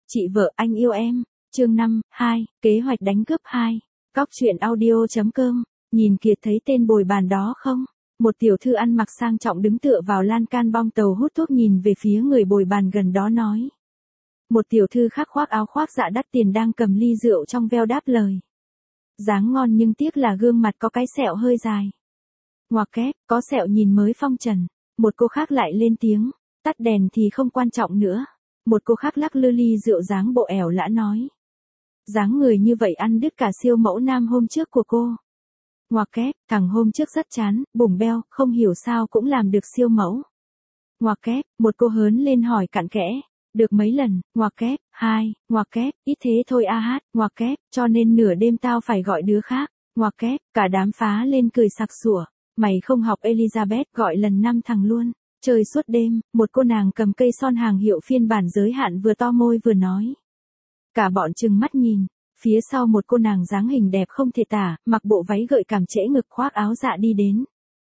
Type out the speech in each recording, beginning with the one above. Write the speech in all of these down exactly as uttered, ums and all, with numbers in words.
Chị vợ anh yêu em, chương năm, hai, kế hoạch đánh cướp hai. Cóc truyện audio.com, nhìn Kiệt thấy tên bồi bàn đó không? Một tiểu thư ăn mặc sang trọng đứng tựa vào lan can bong tàu hút thuốc nhìn về phía người bồi bàn gần đó nói. Một tiểu thư khác khoác áo khoác dạ đắt tiền đang cầm ly rượu trong veo đáp lời. Dáng ngon nhưng tiếc là gương mặt có cái sẹo hơi dài. Ngoặc kép, có sẹo nhìn mới phong trần. Một cô khác lại lên tiếng, tắt đèn thì không quan trọng nữa. Một cô khác lắc lư ly rượu dáng bộ ẻo lã nói. Dáng người như vậy ăn đứt cả siêu mẫu nam hôm trước của cô. Ngoặc kép, thằng hôm trước rất chán, bùng beo, không hiểu sao cũng làm được siêu mẫu. Ngoặc kép, một cô hớn lên hỏi cặn kẽ. Được mấy lần, ngoặc kép, hai, ngoặc kép, ít thế thôi a hát, ngoặc kép, cho nên nửa đêm tao phải gọi đứa khác, ngoặc kép, cả đám phá lên cười sặc sủa. Mày không học Elizabeth gọi lần năm thằng luôn. Chơi suốt đêm, một cô nàng cầm cây son hàng hiệu phiên bản giới hạn vừa to môi vừa nói. Cả bọn trừng mắt nhìn, phía sau một cô nàng dáng hình đẹp không thể tả, mặc bộ váy gợi cảm trễ ngực khoác áo dạ đi đến.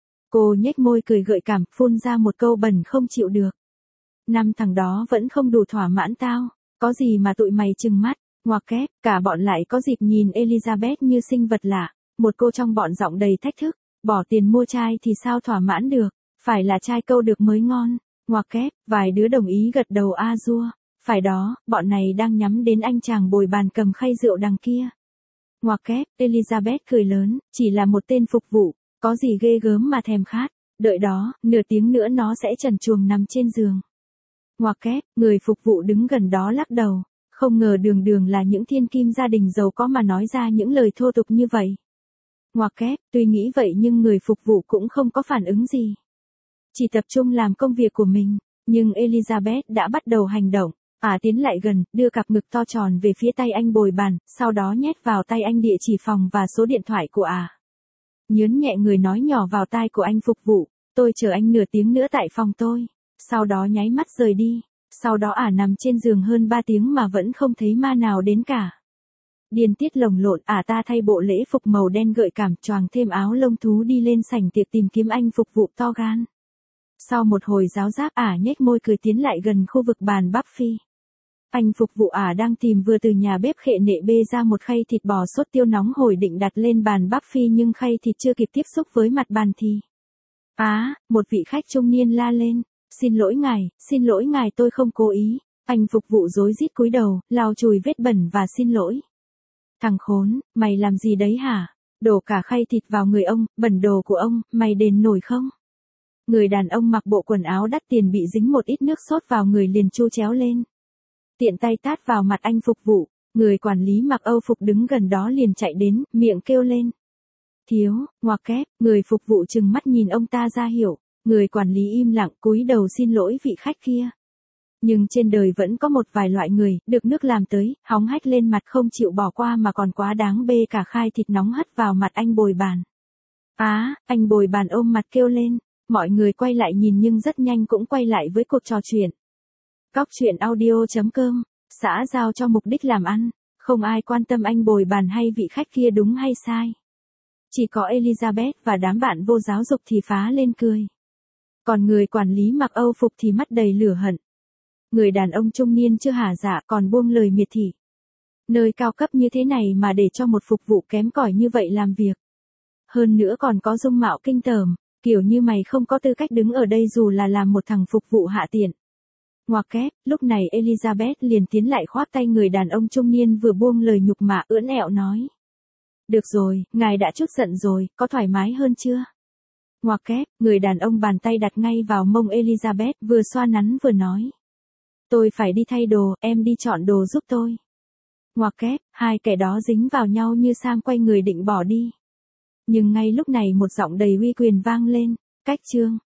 Cô nhếch môi cười gợi cảm, phun ra một câu bẩn không chịu được. Năm thằng đó vẫn không đủ thỏa mãn tao, có gì mà tụi mày trừng mắt, ngoặc kép, cả bọn lại có dịp nhìn Elizabeth như sinh vật lạ. Một cô trong bọn giọng đầy thách thức, bỏ tiền mua chai thì sao thỏa mãn được. Phải là trai câu được mới ngon, ngoặc kép, vài đứa đồng ý gật đầu a dua, phải đó, bọn này đang nhắm đến anh chàng bồi bàn cầm khay rượu đằng kia. Ngoặc kép, Elizabeth cười lớn, chỉ là một tên phục vụ, có gì ghê gớm mà thèm khát, đợi đó, nửa tiếng nữa nó sẽ trần truồng nằm trên giường. Ngoặc kép, người phục vụ đứng gần đó lắc đầu, không ngờ đường đường là những thiên kim gia đình giàu có mà nói ra những lời thô tục như vậy. Ngoặc kép, tuy nghĩ vậy nhưng người phục vụ cũng không có phản ứng gì. Chỉ tập trung làm công việc của mình, nhưng Elizabeth đã bắt đầu hành động, ả tiến lại gần, đưa cặp ngực to tròn về phía tay anh bồi bàn, sau đó nhét vào tay anh địa chỉ phòng và số điện thoại của ả. Nhớn nhẹ người nói nhỏ vào tai của anh phục vụ, tôi chờ anh nửa tiếng nữa tại phòng tôi, sau đó nháy mắt rời đi, sau đó ả nằm trên giường hơn ba tiếng mà vẫn không thấy ma nào đến cả. Điên tiết lồng lộn, ả ta thay bộ lễ phục màu đen gợi cảm, choàng thêm áo lông thú đi lên sảnh tiệc tìm kiếm anh phục vụ to gan. Sau một hồi giáo giác ả nhếch môi cười tiến lại gần khu vực bàn buffet. Anh phục vụ ả đang tìm vừa từ nhà bếp khệ nệ bê ra một khay thịt bò sốt tiêu nóng hổi định đặt lên bàn buffet nhưng khay thịt chưa kịp tiếp xúc với mặt bàn thì. Á, à, một vị khách trung niên la lên, xin lỗi ngài, xin lỗi ngài tôi không cố ý. Anh phục vụ rối rít cúi đầu, lau chùi vết bẩn và xin lỗi. Thằng khốn, mày làm gì đấy hả? Đổ cả khay thịt vào người ông, bẩn đồ của ông, mày đền nổi không? Người đàn ông mặc bộ quần áo đắt tiền bị dính một ít nước sốt vào người liền chu chéo lên. Tiện tay tát vào mặt anh phục vụ, người quản lý mặc Âu phục đứng gần đó liền chạy đến, miệng kêu lên. Thiếu, ngoặc kép, người phục vụ trừng mắt nhìn ông ta ra hiểu, người quản lý im lặng cúi đầu xin lỗi vị khách kia. Nhưng trên đời vẫn có một vài loại người, được nước làm tới, hóng hách lên mặt không chịu bỏ qua mà còn quá đáng bê cả khay thịt nóng hất vào mặt anh bồi bàn. Á, à, anh bồi bàn ôm mặt kêu lên. Mọi người quay lại nhìn nhưng rất nhanh cũng quay lại với cuộc trò chuyện. Cóc truyện audio.com, xã giao cho mục đích làm ăn, không ai quan tâm anh bồi bàn hay vị khách kia đúng hay sai. Chỉ có Elizabeth và đám bạn vô giáo dục thì phá lên cười. Còn người quản lý mặc Âu phục thì mắt đầy lửa hận. Người đàn ông trung niên chưa hả dạ còn buông lời miệt thị. Nơi cao cấp như thế này mà để cho một phục vụ kém cỏi như vậy làm việc. Hơn nữa còn có dung mạo kinh tởm. Kiểu như mày không có tư cách đứng ở đây dù là làm một thằng phục vụ hạ tiện. Ngoặc kép, lúc này Elizabeth liền tiến lại khoác tay người đàn ông trung niên vừa buông lời nhục mạ ưỡn ẹo nói. Được rồi, ngài đã chút giận rồi, có thoải mái hơn chưa? Ngoặc kép, người đàn ông bàn tay đặt ngay vào mông Elizabeth vừa xoa nắn vừa nói. Tôi phải đi thay đồ, em đi chọn đồ giúp tôi. Ngoặc kép, hai kẻ đó dính vào nhau như Sam quay người định bỏ đi. Nhưng ngay lúc này một giọng đầy uy quyền vang lên, cách chương.